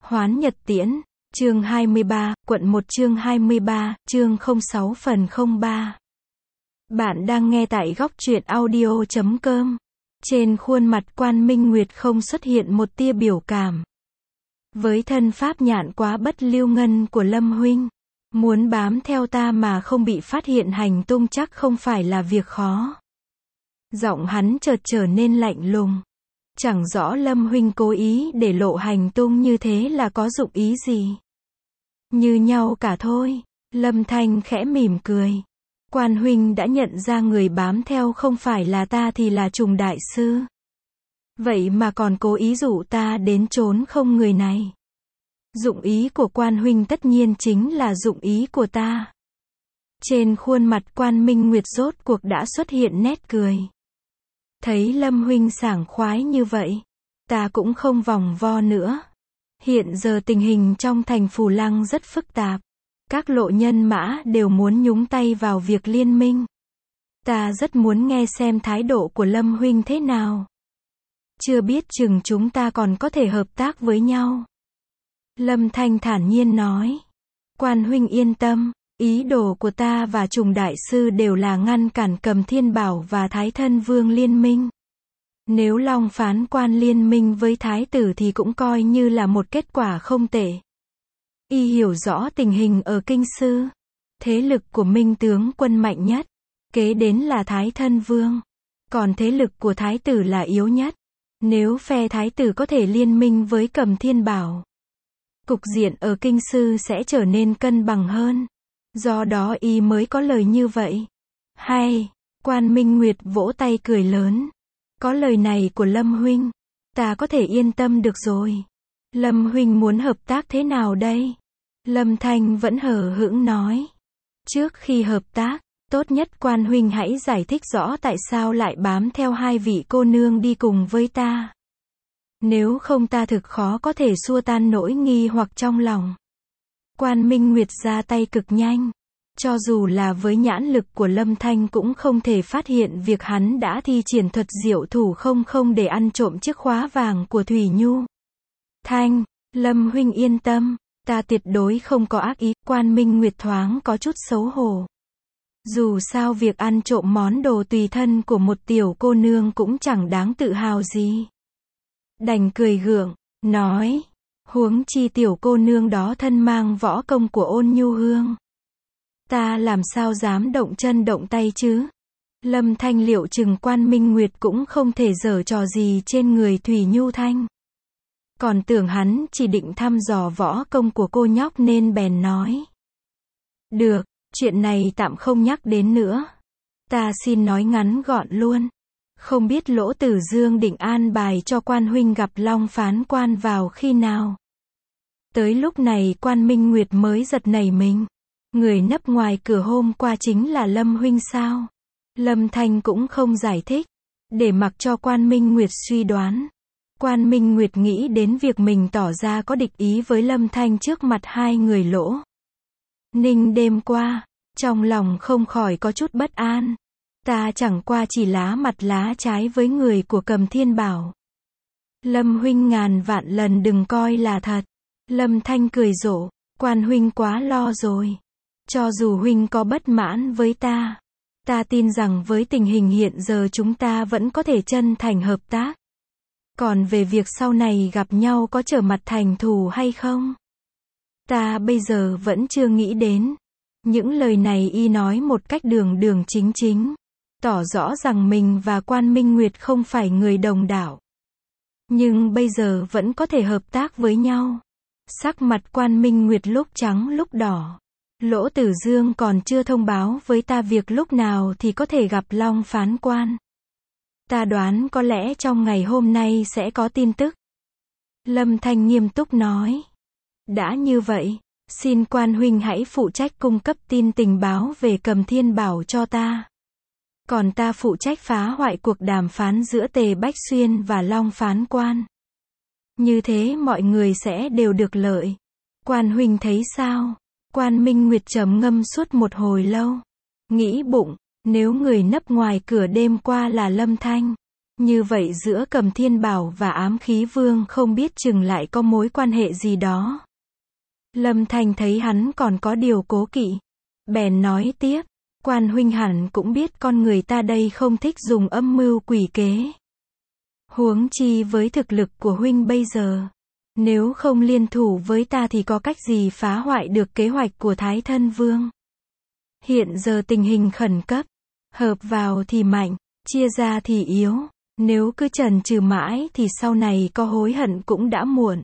Hoán Nhật Tiễn, chương 23, quận 1 chương 23, chương 06 phần 03. Bạn đang nghe tại góc truyện audio.com. Trên khuôn mặt Quan Minh Nguyệt không xuất hiện một tia biểu cảm. Với thân pháp nhạn quá bất lưu ngân của Lâm huynh, muốn bám theo ta mà không bị phát hiện hành tung chắc không phải là việc khó. Giọng hắn chợt trở nên lạnh lùng. Chẳng rõ Lâm huynh cố ý để lộ hành tung như thế là có dụng ý gì. Như nhau cả thôi. Lâm Thanh khẽ mỉm cười. Quan huynh đã nhận ra người bám theo không phải là ta thì là Trùng đại sư. Vậy mà còn cố ý dụ ta đến trốn không người này. Dụng ý của Quan huynh tất nhiên chính là dụng ý của ta. Trên khuôn mặt Quan Minh Nguyệt rốt cuộc đã xuất hiện nét cười. Thấy Lâm huynh sảng khoái như vậy, ta cũng không vòng vo nữa. Hiện giờ tình hình trong thành Phù Lăng rất phức tạp. Các lộ nhân mã đều muốn nhúng tay vào việc liên minh. Ta rất muốn nghe xem thái độ của Lâm huynh thế nào. Chưa biết chừng chúng ta còn có thể hợp tác với nhau. Lâm Thanh thản nhiên nói. Quan huynh yên tâm, ý đồ của ta và Trùng đại sư đều là ngăn cản Cầm Thiên Bảo và Thái Thân Vương liên minh. Nếu Long Phán Quan liên minh với Thái tử thì cũng coi như là một kết quả không tệ. Y hiểu rõ tình hình ở Kinh Sư. Thế lực của Minh tướng quân mạnh nhất. Kế đến là Thái Thân Vương. Còn thế lực của Thái tử là yếu nhất. Nếu phe Thái tử có thể liên minh với Cầm Thiên Bảo, cục diện ở Kinh Sư sẽ trở nên cân bằng hơn. Do đó y mới có lời như vậy. Hay, Quan Minh Nguyệt vỗ tay cười lớn. Có lời này của Lâm huynh, ta có thể yên tâm được rồi. Lâm huynh muốn hợp tác thế nào đây? Lâm Thanh vẫn hờ hững nói. Trước khi hợp tác, tốt nhất Quan huynh hãy giải thích rõ tại sao lại bám theo hai vị cô nương đi cùng với ta. Nếu không ta thực khó có thể xua tan nỗi nghi hoặc trong lòng. Quan Minh Nguyệt ra tay cực nhanh. Cho dù là với nhãn lực của Lâm Thanh cũng không thể phát hiện việc hắn đã thi triển thuật diệu thủ không để ăn trộm chiếc khóa vàng của Thủy Nhu. Thanh, Lâm huynh yên tâm, ta tuyệt đối không có ác ý. Quan Minh Nguyệt thoáng có chút xấu hổ. Dù sao việc ăn trộm món đồ tùy thân của một tiểu cô nương cũng chẳng đáng tự hào gì. Đành cười gượng, nói, huống chi tiểu cô nương đó thân mang võ công của Ôn Nhu Hương. Ta làm sao dám động chân động tay chứ? Lâm Thanh liệu chừng Quan Minh Nguyệt cũng không thể giở trò gì trên người Thủy Nhu Thanh. Còn tưởng hắn chỉ định thăm dò võ công của cô nhóc nên bèn nói. Được, chuyện này tạm không nhắc đến nữa. Ta xin nói ngắn gọn luôn. Không biết Lỗ Tử Dương định an bài cho Quan huynh gặp Long Phán Quan vào khi nào? Tới lúc này Quan Minh Nguyệt mới giật nảy mình. Người nấp ngoài cửa hôm qua chính là Lâm huynh sao? Lâm Thanh cũng không giải thích, để mặc cho Quan Minh Nguyệt suy đoán. Quan Minh Nguyệt nghĩ đến việc mình tỏ ra có địch ý với Lâm Thanh trước mặt hai người Lỗ Ninh đêm qua, trong lòng không khỏi có chút bất an. Ta chẳng qua chỉ lá mặt lá trái với người của Cầm Thiên Bảo. Lâm huynh ngàn vạn lần đừng coi là thật. Lâm Thanh cười rộ, Quan huynh quá lo rồi. Cho dù huynh có bất mãn với ta tin rằng với tình hình hiện giờ chúng ta vẫn có thể chân thành hợp tác. Còn về việc sau này gặp nhau có trở mặt thành thù hay không, ta bây giờ vẫn chưa nghĩ đến. Những lời này y nói một cách đường chính chính, tỏ rõ rằng mình và Quan Minh Nguyệt không phải người đồng đạo. Nhưng bây giờ vẫn có thể hợp tác với nhau. Sắc mặt Quan Minh Nguyệt lúc trắng lúc đỏ. Lỗ Tử Dương còn chưa thông báo với ta việc lúc nào thì có thể gặp Long Phán Quan. Ta đoán có lẽ trong ngày hôm nay sẽ có tin tức. Lâm Thanh nghiêm túc nói. Đã như vậy, xin Quan huynh hãy phụ trách cung cấp tin tình báo về Cầm Thiên Bảo cho ta. Còn ta phụ trách phá hoại cuộc đàm phán giữa Tề Bách Xuyên và Long Phán Quan. Như thế mọi người sẽ đều được lợi. Quan huynh thấy sao? Quan Minh Nguyệt trầm ngâm suốt một hồi lâu. Nghĩ bụng, nếu người nấp ngoài cửa đêm qua là Lâm Thanh, Như vậy giữa Cầm Thiên Bảo và Ám Khí Vương không biết chừng lại có mối quan hệ gì đó. Lâm Thanh thấy hắn còn có điều cố kỵ, bèn nói tiếp, Quan huynh hẳn cũng biết con người ta đây không thích dùng âm mưu quỷ kế. Huống chi với thực lực của huynh bây giờ, nếu không liên thủ với ta thì có cách gì phá hoại được kế hoạch của Thái Thân Vương. Hiện giờ tình hình khẩn cấp, hợp vào thì mạnh, chia ra thì yếu, nếu cứ chần chừ mãi thì sau này có hối hận cũng đã muộn.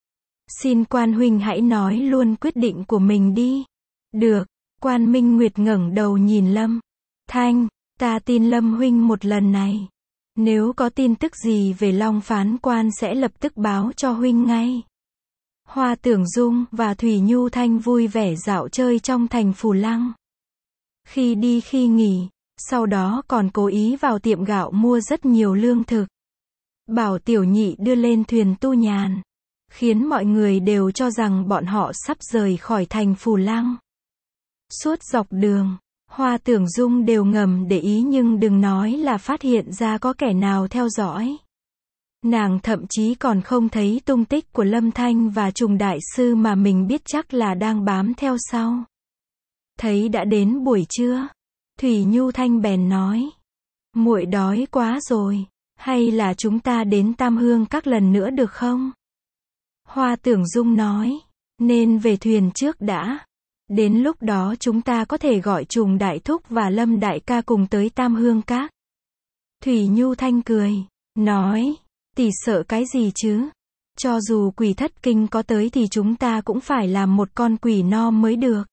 Xin Quan huynh hãy nói luôn quyết định của mình đi. Được. Quan Minh Nguyệt ngẩng đầu nhìn Lâm Thanh, ta tin Lâm huynh một lần này. Nếu có tin tức gì về Long Phán Quan sẽ lập tức báo cho huynh ngay. Hoa Tưởng Dung và Thủy Nhu Thanh vui vẻ dạo chơi trong thành Phù Lăng. Khi đi khi nghỉ, sau đó còn cố ý vào tiệm gạo mua rất nhiều lương thực. Bảo Tiểu Nhị đưa lên thuyền Tu Nhàn, khiến mọi người đều cho rằng bọn họ sắp rời khỏi thành Phù Lăng. Suốt dọc đường, Hoa Tưởng Dung đều ngầm để ý nhưng đừng nói là phát hiện ra có kẻ nào theo dõi. Nàng thậm chí còn không thấy tung tích của Lâm Thanh và Trùng Đại Sư mà mình biết chắc là đang bám theo sau. Thấy đã đến buổi trưa, Thủy Nhu Thanh bèn nói, muội đói quá rồi, hay là chúng ta đến Tam Hương Các lần nữa được không? Hoa Tưởng Dung nói, nên về thuyền trước đã. Đến lúc đó chúng ta có thể gọi Trùng Đại Thúc và Lâm Đại ca cùng tới Tam Hương Các. Thủy Nhu Thanh cười, nói, tỷ sợ cái gì chứ? Cho dù Quỷ Thất Kinh có tới thì chúng ta cũng phải làm một con quỷ no mới được.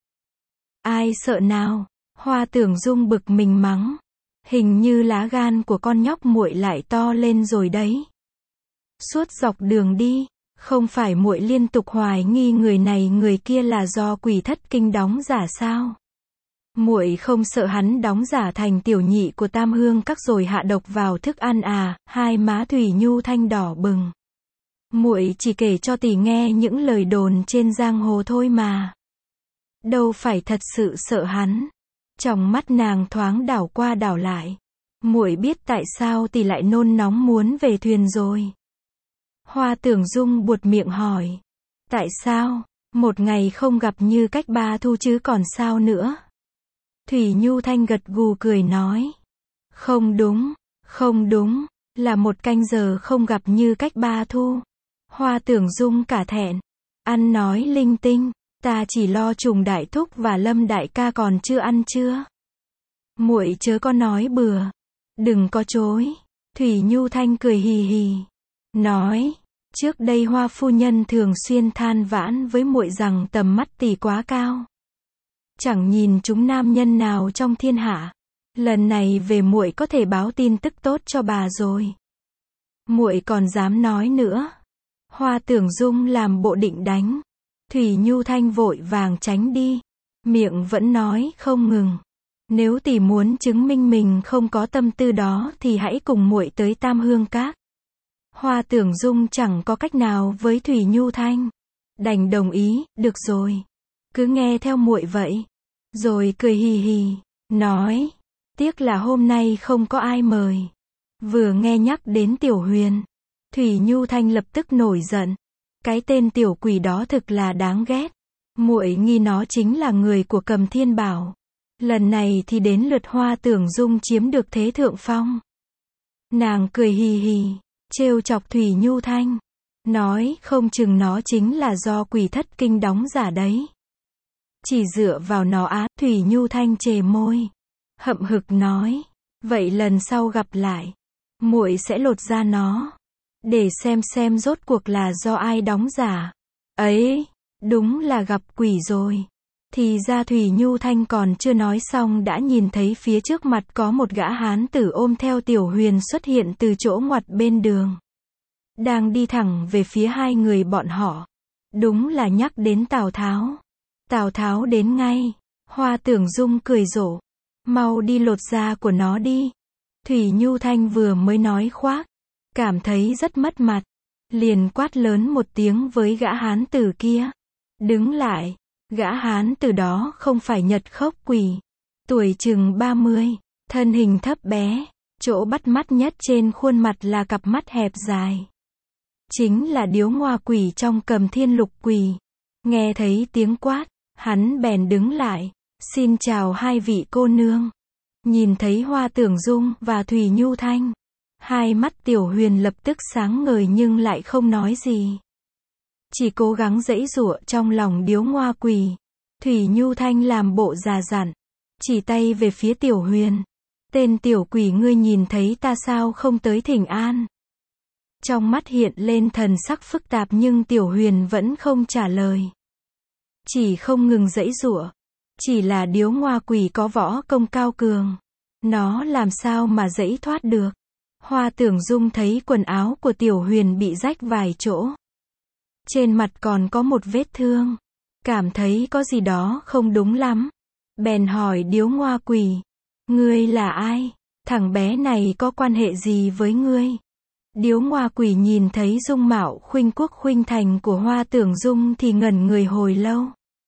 Ai sợ nào? Hoa Tưởng Dung bực mình mắng. Hình như lá gan của con nhóc muội lại to lên rồi đấy. Suốt dọc đường đi, không phải muội liên tục hoài nghi người này người kia là do Quỷ Thất Kinh đóng giả sao? Muội không sợ hắn đóng giả thành tiểu nhị của Tam Hương Các rồi hạ độc vào thức ăn à? Hai má Thủy Nhu Thanh đỏ bừng. Muội chỉ kể cho tỷ nghe những lời đồn trên giang hồ thôi mà. Đâu phải thật sự sợ hắn. Trong mắt nàng thoáng đảo qua đảo lại. Muội biết tại sao tỷ lại nôn nóng muốn về thuyền rồi. Hoa Tưởng Dung buột miệng hỏi. Tại sao? Một ngày không gặp Như Cách Ba Thu chứ còn sao nữa? Thủy Nhu Thanh gật gù cười nói. Không đúng, là một canh giờ không gặp Như Cách Ba Thu. Hoa Tưởng Dung cả thẹn. Ăn nói linh tinh, ta chỉ lo Trùng Đại Thúc và Lâm Đại ca còn chưa ăn chưa? Muội chớ có nói bừa. Đừng có chối. Thủy Nhu Thanh cười hì hì. Nói, trước đây Hoa phu nhân thường xuyên than vãn với muội rằng tầm mắt tỷ quá cao. Chẳng nhìn chúng nam nhân nào trong thiên hạ. Lần này về muội có thể báo tin tức tốt cho bà rồi. Muội còn dám nói nữa. Hoa Tưởng Dung làm bộ định đánh. Thủy Nhu Thanh vội vàng tránh đi. Miệng vẫn nói không ngừng. Nếu tỷ muốn chứng minh mình không có tâm tư đó thì hãy cùng muội tới Tam Hương Các. Hoa Tưởng Dung chẳng có cách nào với Thủy Nhu Thanh. Đành đồng ý, được rồi. Cứ nghe theo muội vậy. Rồi cười hì hì, nói. Tiếc là hôm nay không có ai mời. Vừa nghe nhắc đến Tiểu Huyền. Thủy Nhu Thanh lập tức nổi giận. Cái tên tiểu quỷ đó thực là đáng ghét. Muội nghi nó chính là người của Cầm Thiên Bảo. Lần này thì đến lượt Hoa Tưởng Dung chiếm được thế thượng phong. Nàng cười hì hì, trêu chọc Thủy Nhu Thanh. Nói không chừng nó chính là do Quỷ Thất Kinh đóng giả đấy. Chỉ dựa vào nó á, Thủy Nhu Thanh chề môi. Hậm hực nói, vậy lần sau gặp lại, muội sẽ lột da nó. Để xem rốt cuộc là do ai đóng giả. Ấy, đúng là gặp quỷ rồi. Thì ra Thủy Nhu Thanh còn chưa nói xong đã nhìn thấy phía trước mặt có một gã hán tử ôm theo Tiểu Huyền xuất hiện từ chỗ ngoặt bên đường. Đang đi thẳng về phía hai người bọn họ. Đúng là nhắc đến Tào Tháo. Tào Tháo đến ngay. Hoa Tưởng Dung cười rộ. Mau đi lột da của nó đi. Thủy Nhu Thanh vừa mới nói khoác. Cảm thấy rất mất mặt. Liền quát lớn một tiếng với gã hán tử kia. Đứng lại. Gã hán tử đó không phải Nhật Khốc Quỷ. Tuổi chừng 30. Thân hình thấp bé. Chỗ bắt mắt nhất trên khuôn mặt là cặp mắt hẹp dài. Chính là điếu ngoa quỷ trong Cầm Thiên Lục Quỷ. Nghe thấy tiếng quát, hắn bèn đứng lại. Xin chào hai vị cô nương. Nhìn thấy Hoa Tưởng Dung và Thủy Nhu Thanh. Hai mắt Tiểu Huyền lập tức sáng ngời nhưng lại không nói gì. Chỉ cố gắng giãy giụa trong lòng điếu ngoa quỷ. Thủy Nhu Thanh làm bộ già dặn. Chỉ tay về phía Tiểu Huyền. Tên tiểu quỷ ngươi nhìn thấy ta sao không tới thỉnh an. Trong mắt hiện lên thần sắc phức tạp nhưng Tiểu Huyền vẫn không trả lời. Chỉ không ngừng giãy giụa. Chỉ là điếu ngoa quỷ có võ công cao cường. Nó làm sao mà giãy thoát được. Hoa Tưởng Dung thấy quần áo của Tiểu Huyền bị rách vài chỗ. Trên mặt còn có một vết thương. Cảm thấy có gì đó không đúng lắm. Bèn hỏi điếu ngoa quỷ. Ngươi là ai? Thằng bé này có quan hệ gì với ngươi? Điếu ngoa quỷ nhìn thấy dung mạo khuynh quốc khuynh thành của Hoa Tưởng Dung thì ngẩn người hồi lâu.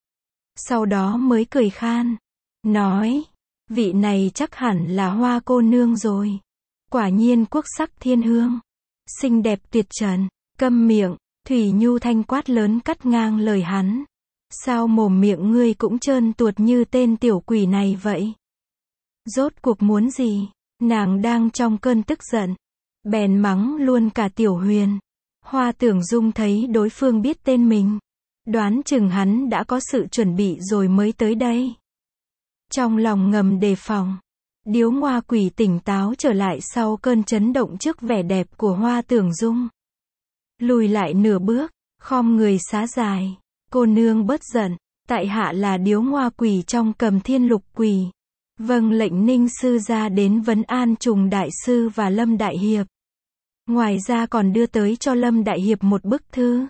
Sau đó mới cười khan. Nói. Vị này chắc hẳn là Hoa cô nương rồi. Quả nhiên quốc sắc thiên hương. Xinh đẹp tuyệt trần. Câm miệng. Thủy Nhu Thanh quát lớn cắt ngang lời hắn. Sao mồm miệng ngươi cũng trơn tuột như tên tiểu quỷ này vậy? Rốt cuộc muốn gì? Nàng đang trong cơn tức giận. Bèn mắng luôn cả Tiểu Huyền. Hoa Tưởng Dung thấy đối phương biết tên mình. Đoán chừng hắn đã có sự chuẩn bị rồi mới tới đây. Trong lòng ngầm đề phòng. Điếu ngoa quỷ tỉnh táo trở lại sau cơn chấn động trước vẻ đẹp của Hoa Tưởng Dung. Lùi lại nửa bước, khom người xá dài. Cô nương bớt giận, tại hạ là điếu ngoa quỷ trong Cầm Thiên Lục Quỷ. Vâng lệnh Ninh sư gia đến vấn an Trùng đại sư và Lâm đại hiệp. Ngoài ra còn đưa tới cho Lâm đại hiệp một bức thư.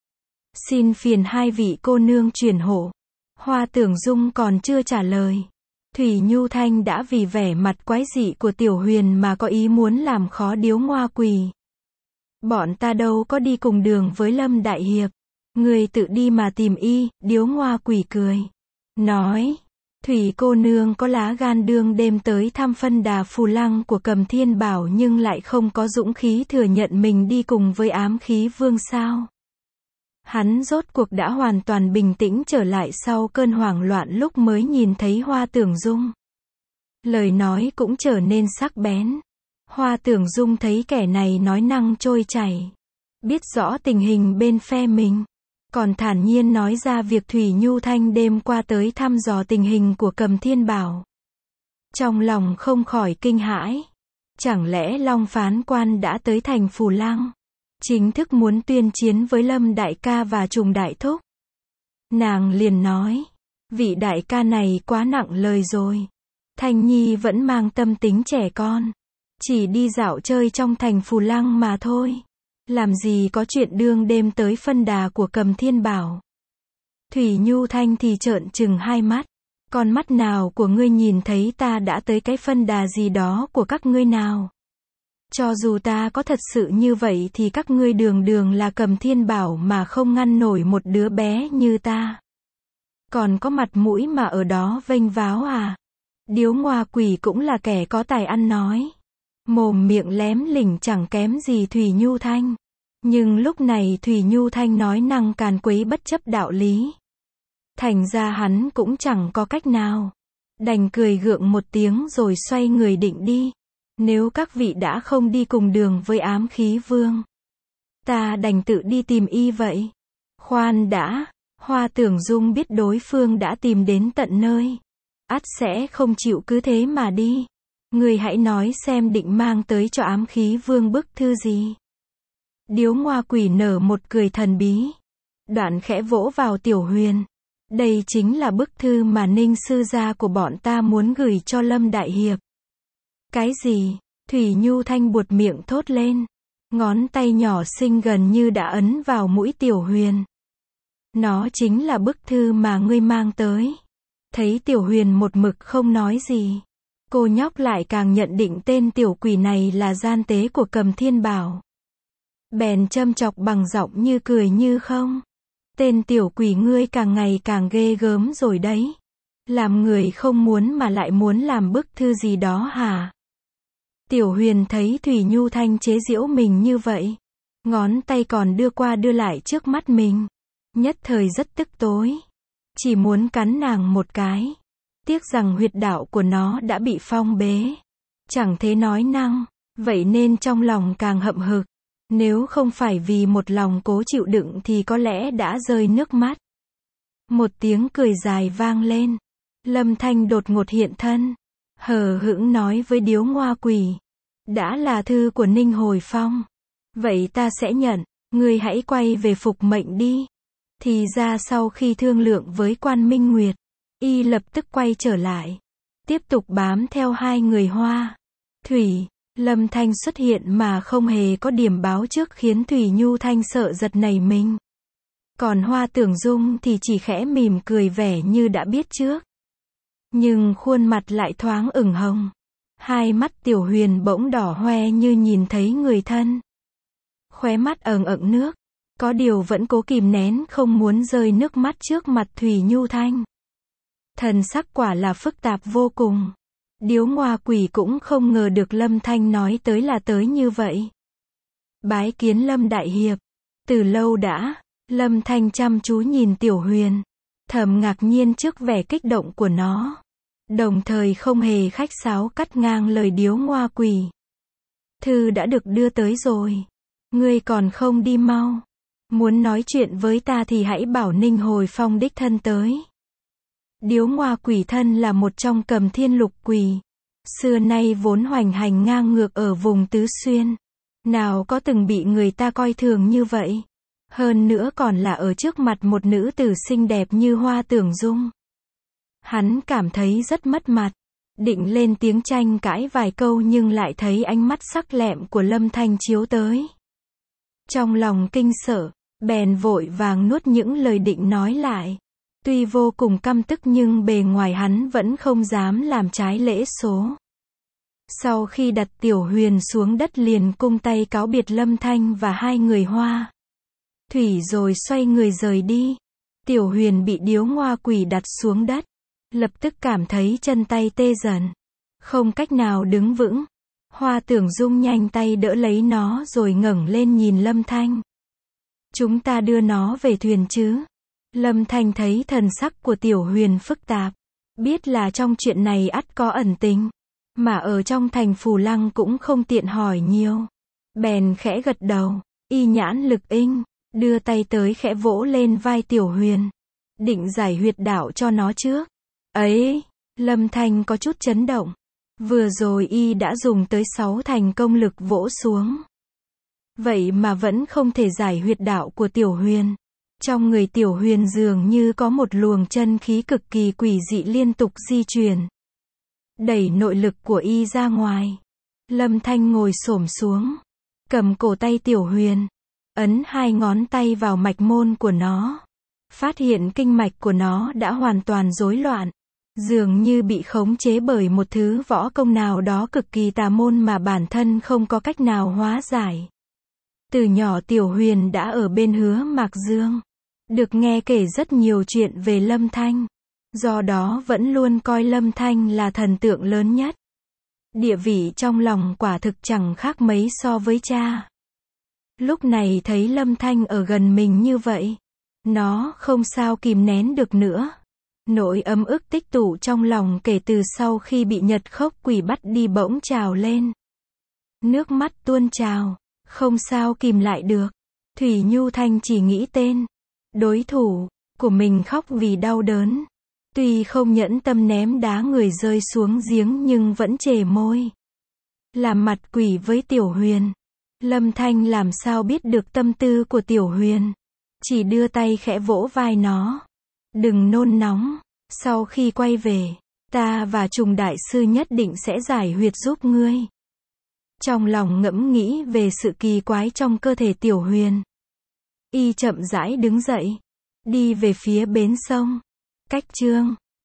Xin phiền hai vị cô nương truyền hộ. Hoa Tưởng Dung còn chưa trả lời. Thủy Nhu Thanh đã vì vẻ mặt quái dị của Tiểu Huyền mà có ý muốn làm khó điếu ngoa quỷ. Bọn ta đâu có đi cùng đường với Lâm đại hiệp. Người tự đi mà tìm y, điếu ngoa quỷ cười. Nói. Thủy cô nương có lá gan đương đêm tới thăm phân đà phù lăng của Cầm Thiên Bảo nhưng lại không có dũng khí thừa nhận mình đi cùng với ám khí vương sao. Hắn rốt cuộc đã hoàn toàn bình tĩnh trở lại sau cơn hoảng loạn lúc mới nhìn thấy Hoa Tưởng Dung. Lời nói cũng trở nên sắc bén. Hoa Tưởng Dung thấy kẻ này nói năng trôi chảy. Biết rõ tình hình bên phe mình. Còn thản nhiên nói ra việc Thủy Nhu Thanh đêm qua tới thăm dò tình hình của Cầm Thiên Bảo. Trong lòng không khỏi kinh hãi. Chẳng lẽ Long Phán Quan đã tới thành Phù Lăng? Chính thức muốn tuyên chiến với Lâm đại ca và Trùng đại thúc. Nàng liền nói. Vị đại ca này quá nặng lời rồi. Thanh Nhi vẫn mang tâm tính trẻ con. Chỉ đi dạo chơi trong thành Phù Lăng mà thôi. Làm gì có chuyện đương đêm tới phân đà của Cầm Thiên Bảo. Thủy Nhu Thanh thì trợn trừng hai mắt. Con mắt nào của ngươi nhìn thấy ta đã tới cái phân đà gì đó của các ngươi nào? Cho dù ta có thật sự như vậy thì các ngươi đường đường là Cầm Thiên Bảo mà không ngăn nổi một đứa bé như ta. Còn có mặt mũi mà ở đó vênh váo à? Điếu ngoa quỷ cũng là kẻ có tài ăn nói. Mồm miệng lém lỉnh chẳng kém gì Thủy Nhu Thanh. Nhưng lúc này Thủy Nhu Thanh nói năng càn quấy bất chấp đạo lý. Thành ra hắn cũng chẳng có cách nào. Đành cười gượng một tiếng rồi xoay người định đi. Nếu các vị đã không đi cùng đường với ám khí vương, ta đành tự đi tìm y vậy. Khoan đã, Hoa Tưởng Dung biết đối phương đã tìm đến tận nơi. Ắt sẽ không chịu cứ thế mà đi. Người hãy nói xem định mang tới cho ám khí vương bức thư gì. Điếu ngoa quỷ nở một cười thần bí. Đoạn khẽ vỗ vào Tiểu Huyền. Đây chính là bức thư mà Ninh sư gia của bọn ta muốn gửi cho Lâm đại hiệp. Cái gì? Thủy Nhu Thanh buột miệng thốt lên. Ngón tay nhỏ xinh gần như đã ấn vào mũi Tiểu Huyền. Nó chính là bức thư mà ngươi mang tới. Thấy Tiểu Huyền một mực không nói gì. Cô nhóc lại càng nhận định tên tiểu quỷ này là gian tế của Cầm Thiên Bảo. Bèn châm chọc bằng giọng như cười như không. Tên tiểu quỷ ngươi càng ngày càng ghê gớm rồi đấy. Làm người không muốn mà lại muốn làm bức thư gì đó hả? Tiểu Huyền thấy Thủy Nhu Thanh chế giễu mình như vậy, ngón tay còn đưa qua đưa lại trước mắt mình, nhất thời rất tức tối, chỉ muốn cắn nàng một cái. Tiếc rằng huyệt đạo của nó đã bị phong bế, chẳng thể nói năng, vậy nên trong lòng càng hậm hực. Nếu không phải vì một lòng cố chịu đựng thì có lẽ đã rơi nước mắt. Một tiếng cười dài vang lên. Lâm Thanh đột ngột hiện thân, hờ hững nói với điếu ngoa quỷ. Đã là thư của Ninh Hồi Phong, vậy ta sẽ nhận, ngươi hãy quay về phục mệnh đi. Thì ra sau khi thương lượng với Quan Minh Nguyệt, y lập tức quay trở lại, tiếp tục bám theo hai người Hoa, Thủy. Lâm Thanh xuất hiện mà không hề có điểm báo trước khiến Thủy Nhu Thanh sợ giật nảy mình. Còn Hoa Tưởng Dung thì chỉ khẽ mỉm cười vẻ như đã biết trước. Nhưng khuôn mặt lại thoáng ửng hồng. Hai mắt Tiểu Huyền bỗng đỏ hoe như nhìn thấy người thân. Khóe mắt ẩn ẩn nước. Có điều vẫn cố kìm nén không muốn rơi nước mắt trước mặt Thủy Nhu Thanh. Thần sắc quả là phức tạp vô cùng. Điếu ngoa quỷ cũng không ngờ được Lâm Thanh nói tới là tới như vậy. Bái kiến Lâm Đại Hiệp. Từ lâu đã, Lâm Thanh chăm chú nhìn Tiểu Huyền, thầm ngạc nhiên trước vẻ kích động của nó. Đồng thời không hề khách sáo cắt ngang lời điếu ngoa quỷ. Thư đã được đưa tới rồi. Ngươi còn không đi mau. Muốn nói chuyện với ta thì hãy bảo Ninh Hồi Phong đích thân tới. Điếu ngoa quỷ thân là một trong Cầm Thiên Lục Quỷ. Xưa nay vốn hoành hành ngang ngược ở vùng Tứ Xuyên. Nào có từng bị người ta coi thường như vậy. Hơn nữa còn là ở trước mặt một nữ tử xinh đẹp như Hoa Tưởng Dung. Hắn cảm thấy rất mất mặt. Định lên tiếng tranh cãi vài câu nhưng lại thấy ánh mắt sắc lẹm của Lâm Thanh chiếu tới. Trong lòng kinh sợ, bèn vội vàng nuốt những lời định nói lại. Tuy vô cùng căm tức nhưng bề ngoài hắn vẫn không dám làm trái lễ số. Sau khi đặt Tiểu Huyền xuống đất liền cung tay cáo biệt Lâm Thanh và hai người Hoa, Thủy rồi xoay người rời đi. Tiểu Huyền bị điếu ngoa quỷ đặt xuống đất, lập tức cảm thấy chân tay tê dần, không cách nào đứng vững. Hoa Tưởng Dung nhanh tay đỡ lấy nó rồi ngẩng lên nhìn Lâm Thanh. Chúng ta đưa nó về thuyền chứ? Lâm Thanh thấy thần sắc của Tiểu Huyền phức tạp, biết là trong chuyện này ắt có ẩn tình, mà ở trong thành Phù Lăng cũng không tiện hỏi nhiều. Bèn khẽ gật đầu, y nhãn lực inh, đưa tay tới khẽ vỗ lên vai Tiểu Huyền, định giải huyệt đạo cho nó trước. Ấy, Lâm Thanh có chút chấn động. Vừa rồi y đã dùng tới 6 thành công lực vỗ xuống. Vậy mà vẫn không thể giải huyệt đạo của Tiểu Huyền. Trong người Tiểu Huyền dường như có một luồng chân khí cực kỳ quỷ dị liên tục di chuyển, đẩy nội lực của y ra ngoài. Lâm Thanh ngồi xổm xuống, cầm cổ tay Tiểu Huyền, ấn hai ngón tay vào mạch môn của nó. Phát hiện kinh mạch của nó đã hoàn toàn rối loạn, dường như bị khống chế bởi một thứ võ công nào đó cực kỳ tà môn mà bản thân không có cách nào hóa giải. Từ nhỏ Tiểu Huyền đã ở bên Hứa Mạc Dương, được nghe kể rất nhiều chuyện về Lâm Thanh, do đó vẫn luôn coi Lâm Thanh là thần tượng lớn nhất. Địa vị trong lòng quả thực chẳng khác mấy so với cha. Lúc này thấy Lâm Thanh ở gần mình như vậy, nó không sao kìm nén được nữa. Nỗi ấm ức tích tụ trong lòng kể từ sau khi bị Nhật Khốc Quỷ bắt đi bỗng trào lên. Nước mắt tuôn trào, không sao kìm lại được. Thủy Nhu Thanh chỉ nghĩ tên đối thủ của mình khóc vì đau đớn. Tuy không nhẫn tâm ném đá người rơi xuống giếng nhưng vẫn chề môi làm mặt quỷ với Tiểu Huyền. Lâm Thanh làm sao biết được tâm tư của Tiểu Huyền, chỉ đưa tay khẽ vỗ vai nó. Đừng nôn nóng, sau khi quay về, ta và Trùng Đại Sư nhất định sẽ giải huyệt giúp ngươi. Trong lòng ngẫm nghĩ về sự kỳ quái trong cơ thể Tiểu Huyền, y chậm rãi đứng dậy, đi về phía bến sông. Cách chương